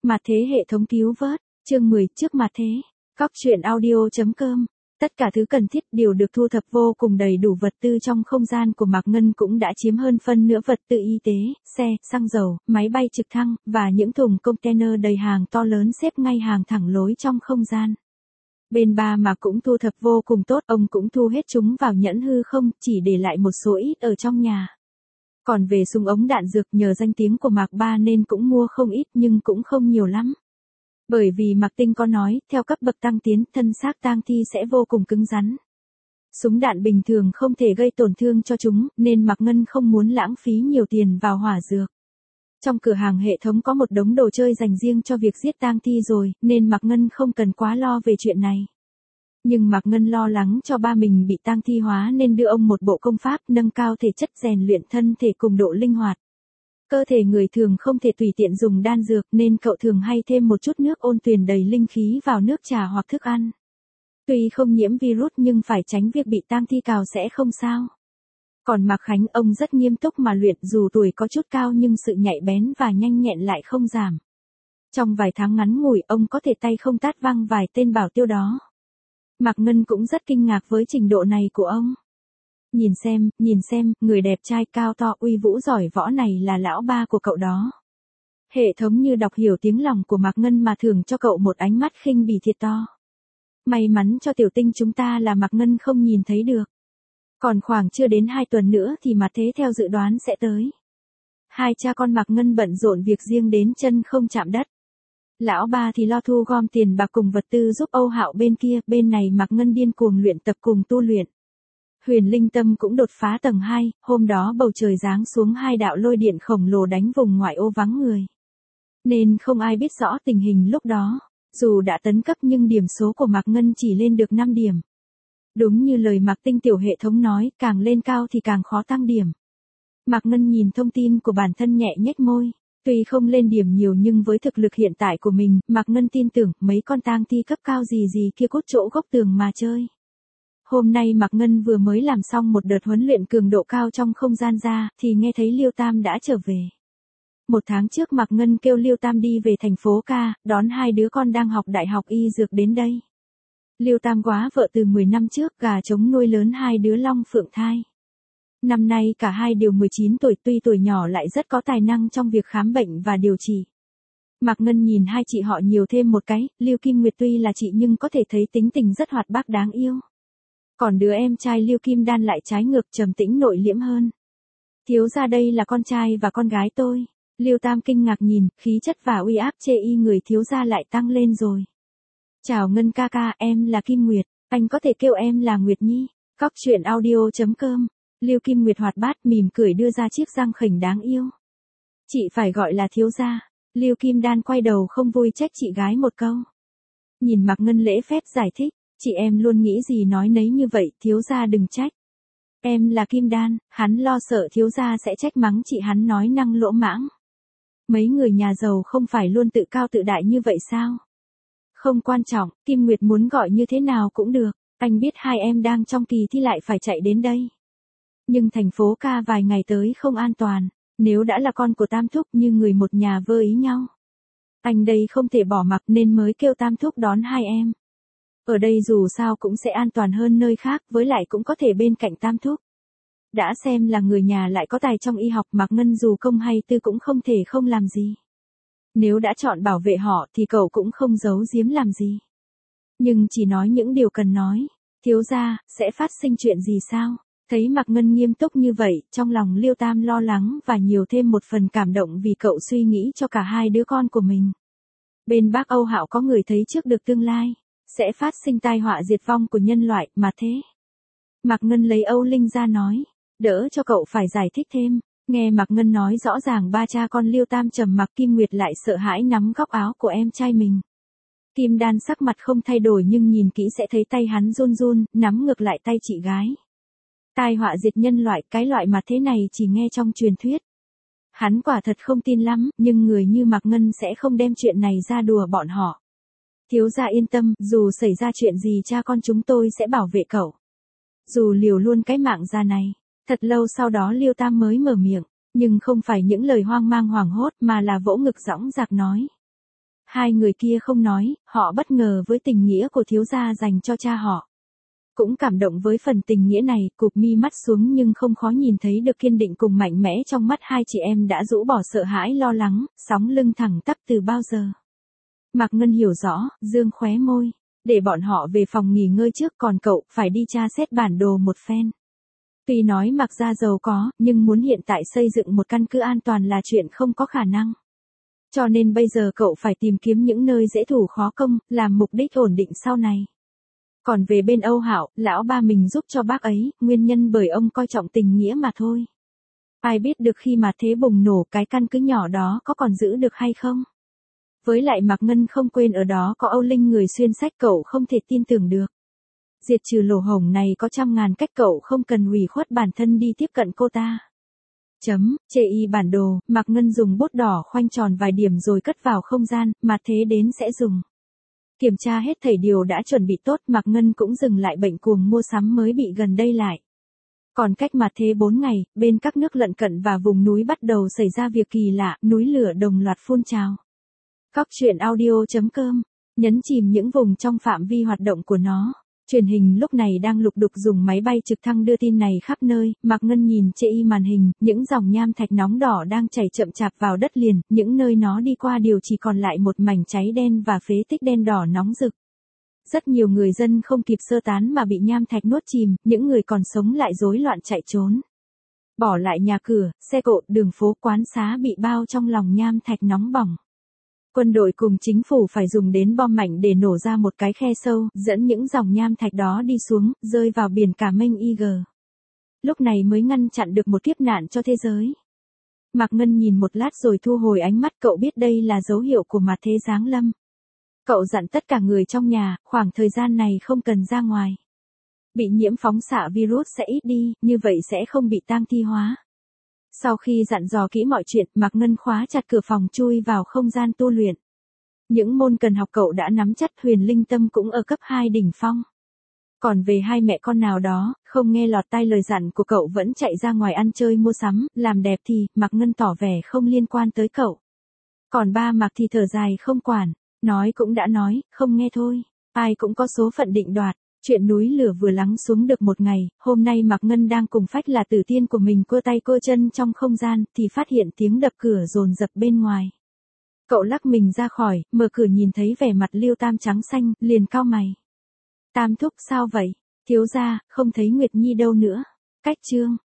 Mặt thế hệ thống cứu vớt, chương 10 trước mặt thế. Cóc truyện audio.com. Tất cả thứ cần thiết đều được thu thập vô cùng đầy đủ vật tư trong không gian của Mạc Ngân cũng đã chiếm hơn phân nửa vật tư y tế, xe, xăng dầu, máy bay trực thăng, và những thùng container đầy hàng to lớn xếp ngay hàng thẳng lối trong không gian. Bên ba Mạc cũng thu thập vô cùng tốt, ông cũng thu hết chúng vào nhẫn hư không, chỉ để lại một số ít ở trong nhà. Còn về súng ống đạn dược nhờ danh tiếng của Mạc Ba nên cũng mua không ít nhưng cũng không nhiều lắm. Bởi vì Mạc Tinh có nói, theo cấp bậc tăng tiến, thân xác tang thi sẽ vô cùng cứng rắn. Súng đạn bình thường không thể gây tổn thương cho chúng, nên Mạc Ngân không muốn lãng phí nhiều tiền vào hỏa dược. Trong cửa hàng hệ thống có một đống đồ chơi dành riêng cho việc giết tang thi rồi, nên Mạc Ngân không cần quá lo về chuyện này. Nhưng Mạc Ngân lo lắng cho ba mình bị tang thi hóa nên đưa ông một bộ công pháp nâng cao thể chất rèn luyện thân thể cùng độ linh hoạt. Cơ thể người thường không thể tùy tiện dùng đan dược nên cậu thường hay thêm một chút nước ôn tuyền đầy linh khí vào nước trà hoặc thức ăn. Tuy không nhiễm virus nhưng phải tránh việc bị tang thi cào sẽ không sao. Còn Mạc Khánh ông rất nghiêm túc mà luyện, dù tuổi có chút cao nhưng sự nhạy bén và nhanh nhẹn lại không giảm. Trong vài tháng ngắn ngủi ông có thể tay không tát văng vài tên bảo tiêu đó. Mạc Ngân cũng rất kinh ngạc với trình độ này của ông. Nhìn xem, người đẹp trai cao to uy vũ giỏi võ này là lão ba của cậu đó. Hệ thống như đọc hiểu tiếng lòng của Mạc Ngân mà thưởng cho cậu một ánh mắt khinh bỉ thiệt to. May mắn cho tiểu tinh chúng ta là Mạc Ngân không nhìn thấy được. Còn khoảng chưa đến 2 tuần nữa thì mặt thế theo dự đoán sẽ tới. Hai cha con Mạc Ngân bận rộn việc riêng đến chân không chạm đất. Lão ba thì lo thu gom tiền bạc cùng vật tư giúp Âu Hạo bên kia, bên này Mạc Ngân điên cuồng luyện tập cùng tu luyện. Huyền Linh Tâm cũng đột phá tầng 2, hôm đó bầu trời giáng xuống 2 đạo lôi điện khổng lồ đánh vùng ngoại ô vắng người. Nên không ai biết rõ tình hình lúc đó, dù đã tấn cấp nhưng điểm số của Mạc Ngân chỉ lên được 5 điểm. Đúng như lời Mạc Tinh tiểu hệ thống nói, càng lên cao thì càng khó tăng điểm. Mạc Ngân nhìn thông tin của bản thân nhẹ nhếch môi. Tuy không lên điểm nhiều nhưng với thực lực hiện tại của mình, Mạc Ngân tin tưởng mấy con tang thi cấp cao gì kia cốt chỗ góc tường mà chơi. Hôm nay Mạc Ngân vừa mới làm xong một đợt huấn luyện cường độ cao trong không gian ra, thì nghe thấy Liêu Tam đã trở về. 1 tháng trước Mạc Ngân kêu Liêu Tam đi về thành phố ca, đón 2 đứa con đang học đại học y dược đến đây. Liêu Tam quá vợ từ 10 năm trước, gà trống nuôi lớn 2 đứa long phượng thai. Năm nay cả hai đều 19 tuổi, tuy tuổi nhỏ lại rất có tài năng trong việc khám bệnh và điều trị. Mạc Ngân nhìn hai chị họ nhiều thêm một cái, Lưu Kim Nguyệt tuy là chị nhưng có thể thấy tính tình rất hoạt bát đáng yêu. Còn đứa em trai Lưu Kim Đan lại trái ngược, trầm tĩnh nội liễm hơn. Thiếu gia đây là con trai và con gái tôi. Liêu Tam kinh ngạc nhìn, khí chất và uy áp chê y người thiếu gia lại tăng lên rồi. Chào Ngân ca ca, em là Kim Nguyệt, anh có thể kêu em là Nguyệt Nhi. Cóc truyện audio.com. Lưu Kim Nguyệt hoạt bát mỉm cười đưa ra chiếc răng khểnh đáng yêu. Chị phải gọi là thiếu gia. Lưu Kim Đan quay đầu không vui trách chị gái một câu. Nhìn Mạc Ngân lễ phép giải thích, chị em luôn nghĩ gì nói nấy như vậy, thiếu gia đừng trách. Em là Kim Đan, hắn lo sợ thiếu gia sẽ trách mắng chị, hắn nói năng lỗ mãng. Mấy người nhà giàu không phải luôn tự cao tự đại như vậy sao? Không quan trọng, Kim Nguyệt muốn gọi như thế nào cũng được, anh biết hai em đang trong kỳ thi lại phải chạy đến đây. Nhưng thành phố ca vài ngày tới không an toàn, nếu đã là con của Tam Thúc như người một nhà vơ ý nhau. Anh đây không thể bỏ mặc nên mới kêu Tam Thúc đón hai em. Ở đây dù sao cũng sẽ an toàn hơn nơi khác, với lại cũng có thể bên cạnh Tam Thúc. Đã xem là người nhà lại có tài trong y học, Mạc Ngân dù công hay tư cũng không thể không làm gì. Nếu đã chọn bảo vệ họ thì cậu cũng không giấu giếm làm gì. Nhưng chỉ nói những điều cần nói. Thiếu gia, sẽ phát sinh chuyện gì sao? Thấy Mạc Ngân nghiêm túc như vậy, trong lòng Liêu Tam lo lắng và nhiều thêm một phần cảm động vì cậu suy nghĩ cho cả hai đứa con của mình. Bên bác Âu Hạo có người thấy trước được tương lai, sẽ phát sinh tai họa diệt vong của nhân loại, mà thế. Mạc Ngân lấy Âu Linh ra nói, đỡ cho cậu phải giải thích thêm. Nghe Mạc Ngân nói rõ ràng ba cha con Liêu Tam trầm mặc, Kim Nguyệt lại sợ hãi nắm góc áo của em trai mình. Kim Đan sắc mặt không thay đổi nhưng nhìn kỹ sẽ thấy tay hắn run run, nắm ngược lại tay chị gái. Tai họa diệt nhân loại, cái loại mà thế này chỉ nghe trong truyền thuyết. Hắn quả thật không tin lắm, nhưng người như Mạc Ngân sẽ không đem chuyện này ra đùa bọn họ. Thiếu gia yên tâm, dù xảy ra chuyện gì cha con chúng tôi sẽ bảo vệ cậu. Dù liều luôn cái mạng già này. Thật lâu sau đó Liêu Tam mới mở miệng, nhưng không phải những lời hoang mang hoảng hốt mà là vỗ ngực dõng dạc nói. Hai người kia không nói, họ bất ngờ với tình nghĩa của thiếu gia dành cho cha họ. Cũng cảm động với phần tình nghĩa này, cụp mi mắt xuống nhưng không khó nhìn thấy được kiên định cùng mạnh mẽ trong mắt hai chị em đã rũ bỏ sợ hãi lo lắng, sóng lưng thẳng tắp từ bao giờ. Mạc Ngân hiểu rõ, dương khóe môi, để bọn họ về phòng nghỉ ngơi trước, còn cậu phải đi tra xét bản đồ một phen. Tuy nói Mạc gia giàu có, nhưng muốn hiện tại xây dựng một căn cứ an toàn là chuyện không có khả năng. Cho nên bây giờ cậu phải tìm kiếm những nơi dễ thủ khó công, làm mục đích ổn định sau này. Còn về bên Âu Hạo, lão ba mình giúp cho bác ấy, nguyên nhân bởi ông coi trọng tình nghĩa mà thôi. Ai biết được khi mà thế bùng nổ cái căn cứ nhỏ đó có còn giữ được hay không? Với lại Mạc Ngân không quên ở đó có Âu Linh người xuyên sách, cậu không thể tin tưởng được. Diệt trừ lỗ hổng này có trăm ngàn cách, cậu không cần ủy khuất bản thân đi tiếp cận cô ta. Chê y bản đồ, Mạc Ngân dùng bút đỏ khoanh tròn vài điểm rồi cất vào không gian, mà thế đến sẽ dùng. Kiểm tra hết thảy điều đã chuẩn bị tốt, Mạc Ngân cũng dừng lại bệnh cuồng mua sắm mới bị gần đây lại. Còn cách mà thế 4 ngày, bên các nước lân cận và vùng núi bắt đầu xảy ra việc kỳ lạ, núi lửa đồng loạt phun trào. Góc truyện audio.com, nhấn chìm những vùng trong phạm vi hoạt động của nó. Truyền hình lúc này đang lục đục dùng máy bay trực thăng đưa tin này khắp nơi, Mạc Ngân nhìn chê y màn hình, những dòng nham thạch nóng đỏ đang chảy chậm chạp vào đất liền, những nơi nó đi qua đều chỉ còn lại một mảnh cháy đen và phế tích đen đỏ nóng rực. Rất nhiều người dân không kịp sơ tán mà bị nham thạch nuốt chìm, những người còn sống lại rối loạn chạy trốn. Bỏ lại nhà cửa, xe cộ, đường phố, quán xá bị bao trong lòng nham thạch nóng bỏng. Quân đội cùng chính phủ phải dùng đến bom mạnh để nổ ra một cái khe sâu, dẫn những dòng nham thạch đó đi xuống, rơi vào biển Cả Mênh IG. Lúc này mới ngăn chặn được một kiếp nạn cho thế giới. Mạc Ngân nhìn một lát rồi thu hồi ánh mắt, cậu biết đây là dấu hiệu của mặt thế giáng lâm. Cậu dặn tất cả người trong nhà, khoảng thời gian này không cần ra ngoài. Bị nhiễm phóng xạ virus sẽ ít đi, như vậy sẽ không bị tang thi hóa. Sau khi dặn dò kỹ mọi chuyện, Mạc Ngân khóa chặt cửa phòng chui vào không gian tu luyện. Những môn cần học cậu đã nắm chắc, Huyền Linh Tâm cũng ở cấp 2 đỉnh phong. Còn về hai mẹ con nào đó, không nghe lọt tai lời dặn của cậu vẫn chạy ra ngoài ăn chơi mua sắm, làm đẹp thì, Mạc Ngân tỏ vẻ không liên quan tới cậu. Còn ba Mạc thì thở dài không quản, nói cũng đã nói, không nghe thôi, ai cũng có số phận định đoạt. Chuyện núi lửa vừa lắng xuống được một ngày, hôm nay Mạc Ngân đang cùng Phách là tử tiên của mình cua tay cua chân trong không gian, thì phát hiện tiếng đập cửa dồn dập bên ngoài. Cậu lắc mình ra khỏi, mở cửa nhìn thấy vẻ mặt Liêu Tam trắng xanh, liền cau mày. Tam thúc sao vậy? Thiếu gia, không thấy Nguyệt Nhi đâu nữa. Cách chương.